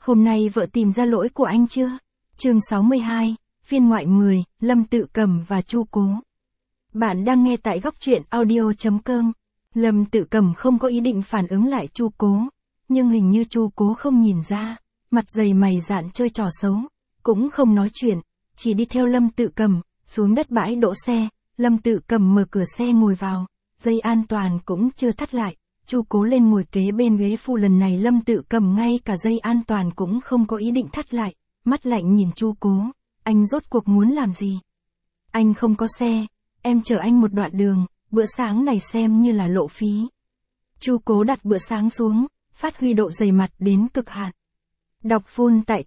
Hôm nay vợ tìm ra lỗi của anh chưa? Chương 62, phiên ngoại 10, Lâm Tự Cầm và Chu Cố. Bạn đang nghe tại góc truyện audio.com. Lâm Tự Cầm không có ý định phản ứng lại Chu Cố, nhưng hình như Chu Cố không nhìn ra, mặt dày mày dạn chơi trò xấu, cũng không nói chuyện, chỉ đi theo Lâm Tự Cầm, xuống đất bãi đỗ xe, Lâm Tự Cầm mở cửa xe ngồi vào, dây an toàn cũng chưa thắt lại, Chu Cố lên ngồi kế bên ghế phụ, lần này Lâm Tự Cầm ngay cả dây an toàn cũng không có ý định thắt lại, mắt lạnh nhìn Chu Cố, anh rốt cuộc muốn làm gì? Anh không có xe, em chở anh một đoạn đường, bữa sáng này xem như là lộ phí. Chu Cố đặt bữa sáng xuống, phát huy độ dày mặt đến cực hạn. Đọc full tại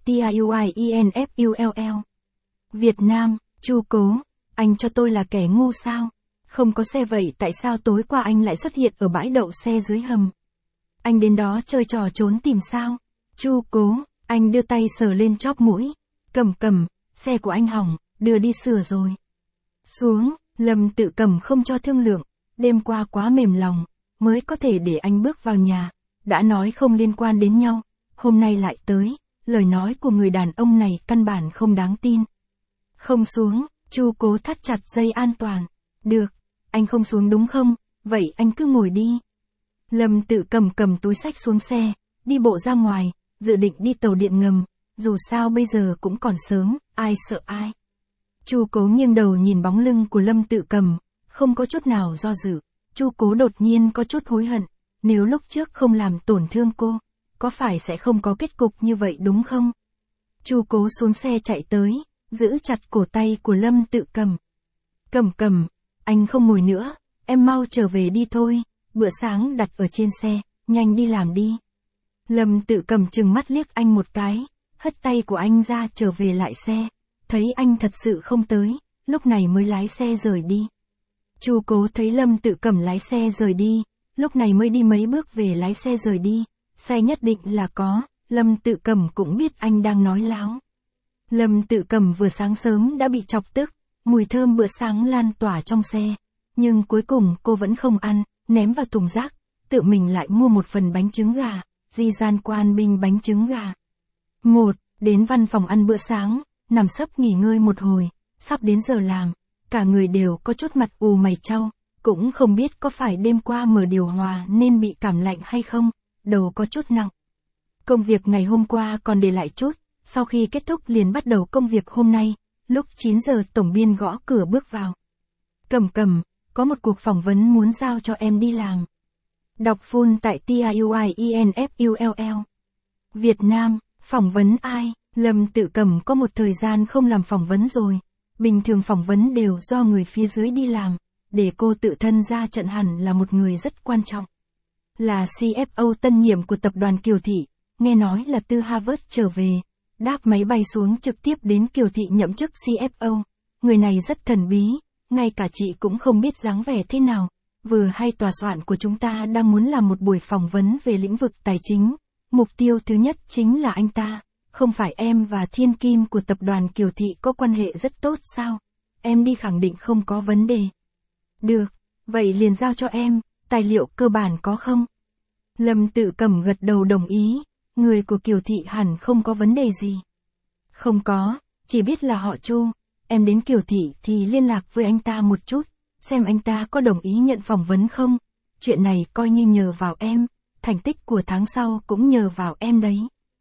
TIUIENFULL. Việt Nam, Chu Cố, anh cho tôi là kẻ ngu sao? Không có xe vậy tại sao tối qua anh lại xuất hiện ở bãi đậu xe dưới hầm? Anh đến đó chơi trò trốn tìm sao? Chu Cố, anh đưa tay sờ lên chóp mũi. Cầm, xe của anh hỏng, đưa đi sửa rồi. Xuống, Lâm Tự Cầm không cho thương lượng, đêm qua quá mềm lòng, mới có thể để anh bước vào nhà, đã nói không liên quan đến nhau, hôm nay lại tới, lời nói của người đàn ông này căn bản không đáng tin. Không xuống, Chu Cố thắt chặt dây an toàn. Được, anh không xuống đúng không, vậy anh cứ ngồi đi. Lâm Tự Cầm cầm túi xách xuống xe, đi bộ ra ngoài, dự định đi tàu điện ngầm, dù sao bây giờ cũng còn sớm, ai sợ ai. Chu Cố nghiêng đầu nhìn bóng lưng của Lâm Tự Cầm, không có chút nào do dự. Chu Cố đột nhiên có chút hối hận, nếu lúc trước không làm tổn thương cô, có phải sẽ không có kết cục như vậy đúng không? Chu Cố xuống xe chạy tới, giữ chặt cổ tay của Lâm Tự Cầm. Cầm, anh không ngồi nữa, em mau trở về đi thôi, bữa sáng đặt ở trên xe, nhanh đi làm đi. Lâm Tự Cầm trừng mắt liếc anh một cái, hất tay của anh ra trở về lại xe, thấy anh thật sự không tới, lúc này mới lái xe rời đi. Chu Cố thấy Lâm Tự Cầm lái xe rời đi, lúc này mới đi mấy bước về lái xe rời đi, xe nhất định là có, Lâm Tự Cầm cũng biết anh đang nói láo. Lâm Tự Cầm vừa sáng sớm đã bị chọc tức, mùi thơm bữa sáng lan tỏa trong xe, nhưng cuối cùng cô vẫn không ăn, ném vào thùng rác, tự mình lại mua một phần bánh trứng gà, di gian quan binh bánh trứng gà. Đến văn phòng ăn bữa sáng, nằm sấp nghỉ ngơi một hồi, sắp đến giờ làm, cả người đều có chút mặt ù mày chau, cũng không biết có phải đêm qua mở điều hòa nên bị cảm lạnh hay không, đầu có chút nặng. Công việc ngày hôm qua còn để lại chút, sau khi kết thúc liền bắt đầu công việc hôm nay, lúc 9 giờ tổng biên gõ cửa bước vào. Cầm, có một cuộc phỏng vấn muốn giao cho em đi làm. Đọc full tại TIUIENFULL. Việt Nam, phỏng vấn ai? Lâm Tự Cầm có một thời gian không làm phỏng vấn rồi, bình thường phỏng vấn đều do người phía dưới đi làm, để cô tự thân ra trận hẳn là một người rất quan trọng. Là CFO tân nhiệm của tập đoàn Kiều Thị, nghe nói là từ Harvard trở về, đáp máy bay xuống trực tiếp đến Kiều Thị nhậm chức CFO, người này rất thần bí, ngay cả chị cũng không biết dáng vẻ thế nào, vừa hay tòa soạn của chúng ta đang muốn làm một buổi phỏng vấn về lĩnh vực tài chính, mục tiêu thứ nhất chính là anh ta. Không phải em và Thiên Kim của tập đoàn Kiều Thị có quan hệ rất tốt sao? Em đi khẳng định không có vấn đề. Được, vậy liền giao cho em, tài liệu cơ bản có không? Lâm Tự Cầm gật đầu đồng ý, người của Kiều Thị hẳn không có vấn đề gì. Không có, chỉ biết là họ Chu, em đến Kiều Thị thì liên lạc với anh ta một chút, xem anh ta có đồng ý nhận phỏng vấn không. Chuyện này coi như nhờ vào em, thành tích của tháng sau cũng nhờ vào em đấy.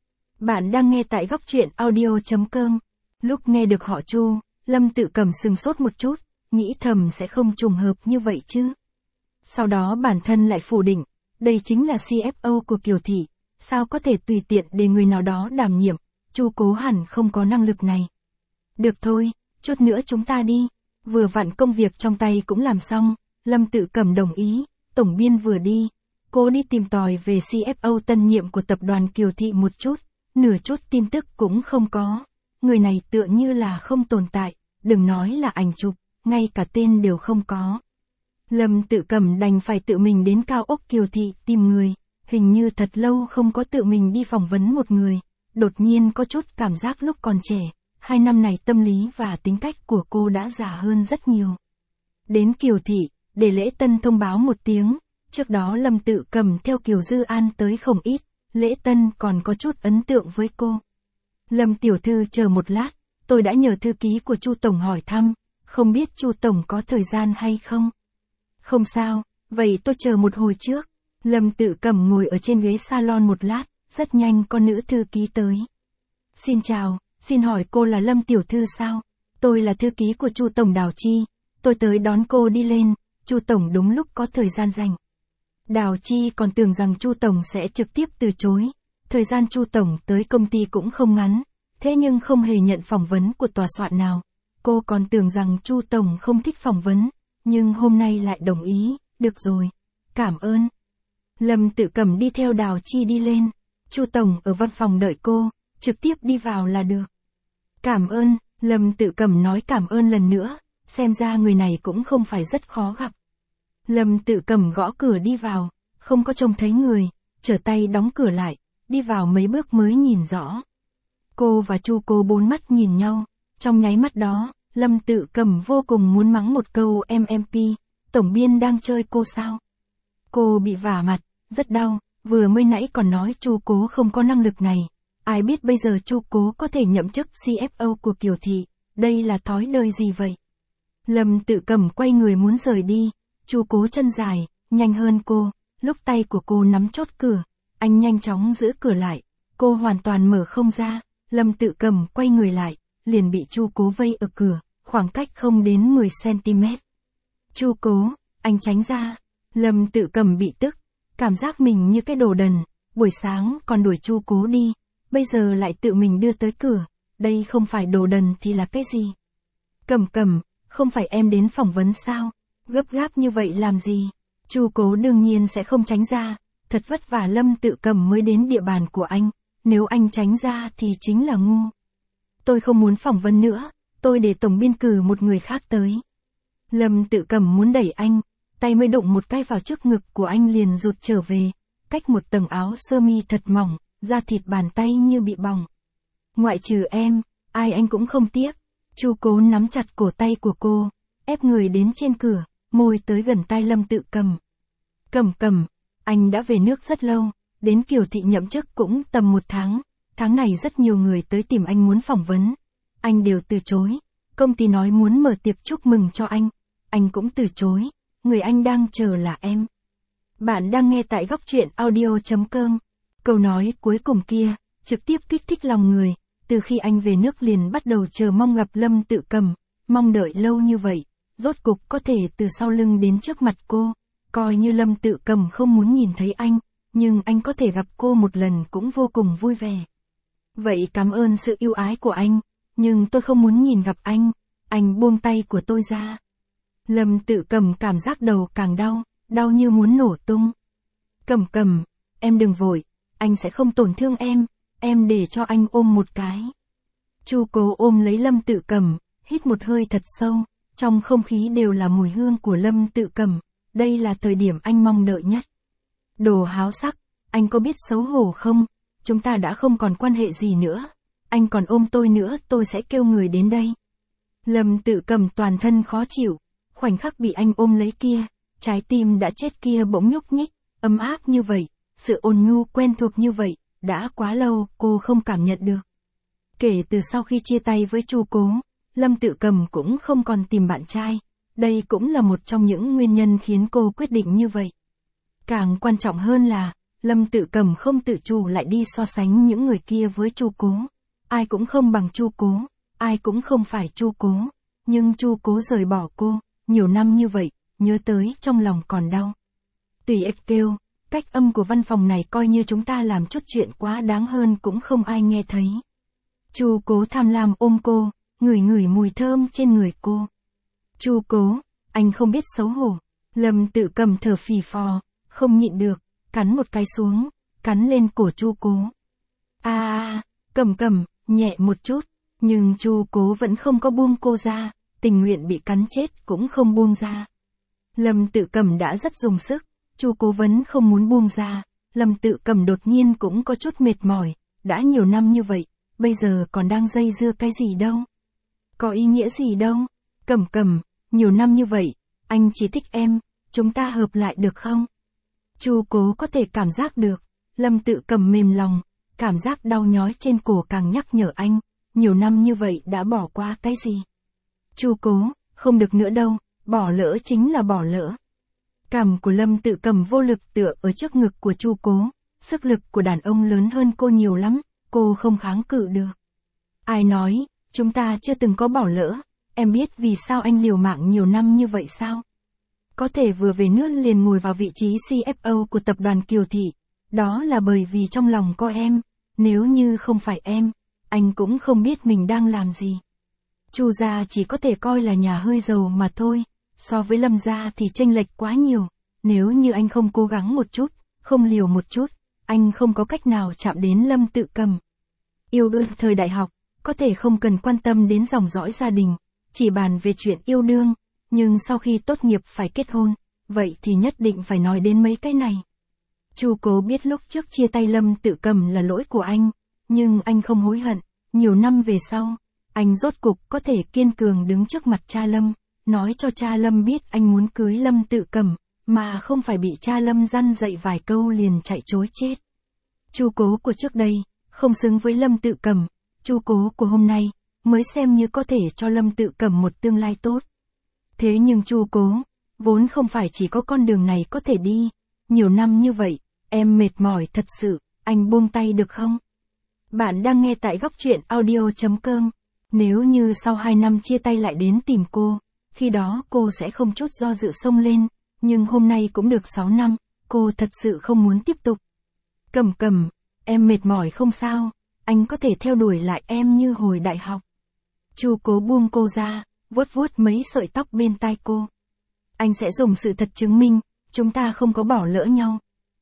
Bạn đang nghe tại góc truyện audio.com. Lúc nghe được họ Chu, Lâm Tự Cầm sừng sốt một chút, nghĩ thầm sẽ không trùng hợp như vậy chứ. Sau đó bản thân lại phủ định, đây chính là CFO của Kiều Thị, sao có thể tùy tiện để người nào đó đảm nhiệm, Chu Cố hẳn không có năng lực này. Được thôi, chút nữa chúng ta đi, vừa vặn công việc trong tay cũng làm xong, Lâm Tự Cầm đồng ý, tổng biên vừa đi, cô đi tìm tòi về CFO tân nhiệm của tập đoàn Kiều Thị một chút. Nửa chút tin tức cũng không có, người này tựa như là không tồn tại, đừng nói là ảnh chụp, ngay cả tên đều không có. Lâm Tự Cầm đành phải tự mình đến cao ốc Kiều Thị tìm người, hình như thật lâu không có tự mình đi phỏng vấn một người, đột nhiên có chút cảm giác lúc còn trẻ, 2 năm này tâm lý và tính cách của cô đã già hơn rất nhiều. Đến Kiều Thị, để lễ tân thông báo một tiếng, trước đó Lâm Tự Cầm theo Kiều Dư An tới không ít, lễ tân còn có chút ấn tượng với cô. Lâm tiểu thư chờ một lát, tôi đã nhờ thư ký của Chu tổng hỏi thăm, không biết Chu tổng có thời gian hay không? Không sao, vậy tôi chờ một hồi trước. Lâm Tự Cẩm ngồi ở trên ghế salon một lát, rất nhanh con nữ thư ký tới. Xin chào, xin hỏi cô là Lâm tiểu thư sao? Tôi là thư ký của Chu tổng Đào Chi, tôi tới đón cô đi lên, Chu tổng đúng lúc có thời gian rảnh. Đào Chi còn tưởng rằng Chu tổng sẽ trực tiếp từ chối. Thời gian Chu tổng tới công ty cũng không ngắn, thế nhưng không hề nhận phỏng vấn của tòa soạn nào. Cô còn tưởng rằng Chu tổng không thích phỏng vấn, nhưng hôm nay lại đồng ý, được rồi, cảm ơn. Lâm Tự Cẩm đi theo Đào Chi đi lên, Chu tổng ở văn phòng đợi cô, trực tiếp đi vào là được. Cảm ơn, Lâm Tự Cẩm nói cảm ơn lần nữa, xem ra người này cũng không phải rất khó gặp. Lâm Tự Cẩm gõ cửa đi vào, không có trông thấy người, trở tay đóng cửa lại, đi vào mấy bước mới nhìn rõ. Cô và Chu Cố bốn mắt nhìn nhau, trong nháy mắt đó, Lâm Tự Cẩm vô cùng muốn mắng một câu MMP, tổng biên đang chơi cô sao? Cô bị vả mặt, rất đau, vừa mới nãy còn nói Chu Cố không có năng lực này, ai biết bây giờ Chu Cố có thể nhậm chức CFO của Kiều Thị, đây là thói đời gì vậy? Lâm Tự Cẩm quay người muốn rời đi, Chu Cố chân dài, nhanh hơn cô, lúc tay của cô nắm chốt cửa, anh nhanh chóng giữ cửa lại, cô hoàn toàn mở không ra, Lâm Tự Cẩm quay người lại, liền bị Chu Cố vây ở cửa, khoảng cách không đến 10 cm. Chu Cố, anh tránh ra. Lâm Tự Cẩm bị tức, cảm giác mình như cái đồ đần, buổi sáng còn đuổi Chu Cố đi, bây giờ lại tự mình đưa tới cửa, đây không phải đồ đần thì là cái gì? Cẩm Cẩm, không phải em đến phỏng vấn sao? Gấp gáp như vậy làm gì? Chu Cố đương nhiên sẽ không tránh ra, thật vất vả Lâm Tự Cẩm mới đến địa bàn của anh, nếu anh tránh ra thì chính là ngu. Tôi không muốn phỏng vấn nữa, tôi để tổng biên cử một người khác tới. Lâm Tự Cẩm muốn đẩy anh, tay mới đụng một cái vào trước ngực của anh liền rụt trở về, cách một tầng áo sơ mi thật mỏng, da thịt bàn tay như bị bỏng. Ngoại trừ em, ai anh cũng không tiếc. Chu Cố nắm chặt cổ tay của cô, ép người đến trên cửa, môi tới gần tai Lâm Tự Cẩm. Cẩm Cẩm, anh đã về nước rất lâu, đến Kiều Thị nhậm chức cũng tầm 1 tháng, tháng này rất nhiều người tới tìm anh muốn phỏng vấn. Anh đều từ chối, công ty nói muốn mở tiệc chúc mừng cho anh cũng từ chối, người anh đang chờ là em. Bạn đang nghe tại góc truyện audio.com. Câu nói cuối cùng kia, trực tiếp kích thích lòng người, từ khi anh về nước liền bắt đầu chờ mong gặp Lâm Tự Cẩm, mong đợi lâu như vậy, rốt cục có thể từ sau lưng đến trước mặt cô, coi như Lâm Tự Cẩm không muốn nhìn thấy anh, nhưng anh có thể gặp cô một lần cũng vô cùng vui vẻ. Vậy cảm ơn sự yêu ái của anh, nhưng tôi không muốn nhìn gặp anh buông tay của tôi ra. Lâm Tự Cẩm cảm giác đầu càng đau, đau như muốn nổ tung. Cẩm Cẩm, em đừng vội, anh sẽ không tổn thương em để cho anh ôm một cái. Chu Cố ôm lấy Lâm Tự Cẩm, hít một hơi thật sâu, trong không khí đều là mùi hương của Lâm Tự Cẩm, đây là thời điểm anh mong đợi nhất. Đồ háo sắc, anh có biết xấu hổ không? Chúng ta đã không còn quan hệ gì nữa, anh còn ôm tôi nữa, tôi sẽ kêu người đến đây. Lâm Tự Cẩm toàn thân khó chịu, khoảnh khắc bị anh ôm lấy kia, trái tim đã chết kia bỗng nhúc nhích, ấm áp như vậy, sự ôn nhu quen thuộc như vậy, đã quá lâu cô không cảm nhận được. Kể từ sau khi chia tay với Chu Cố, Lâm Tự Cẩm cũng không còn tìm bạn trai, đây cũng là một trong những nguyên nhân khiến cô quyết định như vậy. Càng quan trọng hơn là, Lâm Tự Cẩm không tự chủ lại đi so sánh những người kia với Chu Cố. Ai cũng không bằng Chu Cố, ai cũng không phải Chu Cố, nhưng Chu Cố rời bỏ cô, nhiều năm như vậy, nhớ tới trong lòng còn đau. Tùy ếch kêu, cách âm của văn phòng này coi như chúng ta làm chút chuyện quá đáng hơn cũng không ai nghe thấy. Chu Cố tham lam ôm cô, ngửi ngửi mùi thơm trên người cô. Chu Cố, anh không biết xấu hổ. Lâm Tự Cẩm thở phì phò, không nhịn được, cắn một cái xuống, cắn lên cổ Chu Cố. Cẩm Cẩm, nhẹ một chút, nhưng Chu Cố vẫn không có buông cô ra, tình nguyện bị cắn chết cũng không buông ra. Lâm Tự Cẩm đã rất dùng sức, Chu Cố vẫn không muốn buông ra, Lâm Tự Cẩm đột nhiên cũng có chút mệt mỏi, đã nhiều năm như vậy, bây giờ còn đang dây dưa cái gì đâu. Có ý nghĩa gì đâu, Cẩm Cẩm, nhiều năm như vậy, anh chỉ thích em, chúng ta hợp lại được không? Chu Cố có thể cảm giác được, Lâm Tự Cầm mềm lòng, cảm giác đau nhói trên cổ càng nhắc nhở anh, nhiều năm như vậy đã bỏ qua cái gì. Chu Cố, không được nữa đâu, bỏ lỡ chính là bỏ lỡ. Cằm của Lâm Tự Cầm vô lực tựa ở trước ngực của Chu Cố, sức lực của đàn ông lớn hơn cô nhiều lắm, cô không kháng cự được. Ai nói, chúng ta chưa từng có bỏ lỡ, em biết vì sao anh liều mạng nhiều năm như vậy sao? Có thể vừa về nước liền ngồi vào vị trí CFO của tập đoàn Kiều Thị, đó là bởi vì trong lòng có em, nếu như không phải em, anh cũng không biết mình đang làm gì. Chu gia chỉ có thể coi là nhà hơi giàu mà thôi, so với Lâm gia thì chênh lệch quá nhiều, nếu như anh không cố gắng một chút, không liều một chút, anh không có cách nào chạm đến Lâm Tự Cầm. Yêu đương thời đại học, có thể không cần quan tâm đến dòng dõi gia đình, chỉ bàn về chuyện yêu đương, nhưng sau khi tốt nghiệp phải kết hôn, vậy thì nhất định phải nói đến mấy cái này. Chu Cố biết lúc trước chia tay Lâm Tự Cầm là lỗi của anh, nhưng anh không hối hận, nhiều năm về sau, anh rốt cục có thể kiên cường đứng trước mặt cha Lâm, nói cho cha Lâm biết anh muốn cưới Lâm Tự Cầm, mà không phải bị cha Lâm răn dạy vài câu liền chạy trối chết. Chu Cố của trước đây, không xứng với Lâm Tự Cầm, Chu Cố của hôm nay, mới xem như có thể cho Lâm Tự Cầm một tương lai tốt. Thế nhưng Chu Cố, vốn không phải chỉ có con đường này có thể đi, nhiều năm như vậy, em mệt mỏi thật sự, anh buông tay được không? Bạn đang nghe tại góc truyện audio.com, nếu như sau 2 năm chia tay lại đến tìm cô, khi đó cô sẽ không chút do dự xông lên, nhưng hôm nay cũng được 6 năm, cô thật sự không muốn tiếp tục. Cầm Cầm, em mệt mỏi không sao, anh có thể theo đuổi lại em như hồi đại học. Chu Cố buông cô ra, vuốt vuốt mấy sợi tóc bên tai cô. Anh sẽ dùng sự thật chứng minh, chúng ta không có bỏ lỡ nhau.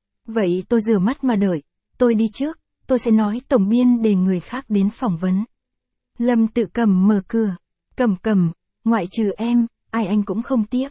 Vậy tôi rửa mắt mà đợi, tôi đi trước, tôi sẽ nói tổng biên để người khác đến phỏng vấn. Lâm Tự Cầm mở cửa. Cầm Cầm, ngoại trừ em, ai anh cũng không tiếc.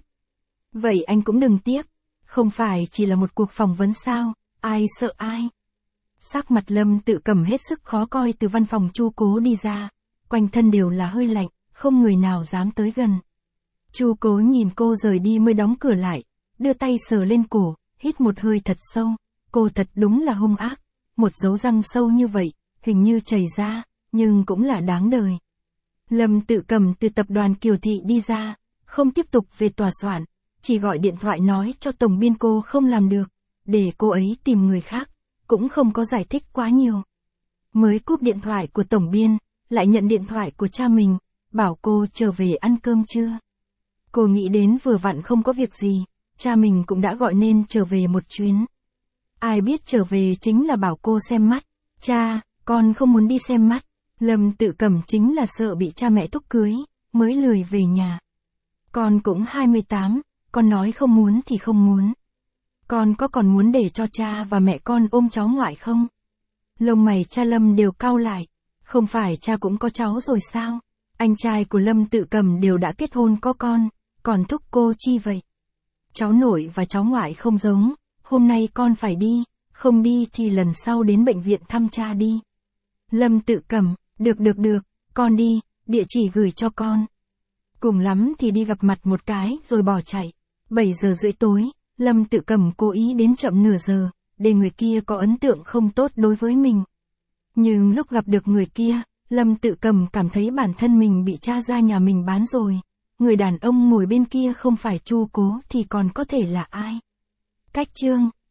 Vậy anh cũng đừng tiếc, không phải chỉ là một cuộc phỏng vấn sao, ai sợ ai. Sắc mặt Lâm Tự Cầm hết sức khó coi từ văn phòng Chu Cố đi ra, quanh thân đều là hơi lạnh, không người nào dám tới gần. Chu Cố nhìn cô rời đi mới đóng cửa lại, đưa tay sờ lên cổ, hít một hơi thật sâu, cô thật đúng là hung ác, một dấu răng sâu như vậy, hình như chảy ra, nhưng cũng là đáng đời. Lâm Tự Cầm từ tập đoàn Kiều Thị đi ra, không tiếp tục về tòa soạn, chỉ gọi điện thoại nói cho tổng biên cô không làm được, để cô ấy tìm người khác, cũng không có giải thích quá nhiều. Mới cúp điện thoại của tổng biên, lại nhận điện thoại của cha mình, bảo cô trở về ăn cơm trưa. Cô nghĩ đến vừa vặn không có việc gì, cha mình cũng đã gọi nên trở về một chuyến. Ai biết trở về chính là bảo cô xem mắt, cha, con không muốn đi xem mắt. Lâm Tự Cầm chính là sợ bị cha mẹ thúc cưới, mới lười về nhà. Con cũng 28, con nói không muốn thì không muốn. Con có còn muốn để cho cha và mẹ con ôm cháu ngoại không? Lông mày cha Lâm đều cau lại, không phải cha cũng có cháu rồi sao? Anh trai của Lâm Tự Cầm đều đã kết hôn có con, còn thúc cô chi vậy? Cháu nội và cháu ngoại không giống, hôm nay con phải đi, không đi thì lần sau đến bệnh viện thăm cha đi. Lâm Tự Cầm, được, con đi, địa chỉ gửi cho con. Cùng lắm thì đi gặp mặt một cái rồi bỏ chạy. 7 giờ rưỡi tối, Lâm Tự Cầm cố ý đến chậm nửa giờ, để người kia có ấn tượng không tốt đối với mình. Nhưng lúc gặp được người kia, Lâm Tự Cầm cảm thấy bản thân mình bị cha ra nhà mình bán rồi. Người đàn ông ngồi bên kia không phải Chu Cố thì còn có thể là ai? Cách chương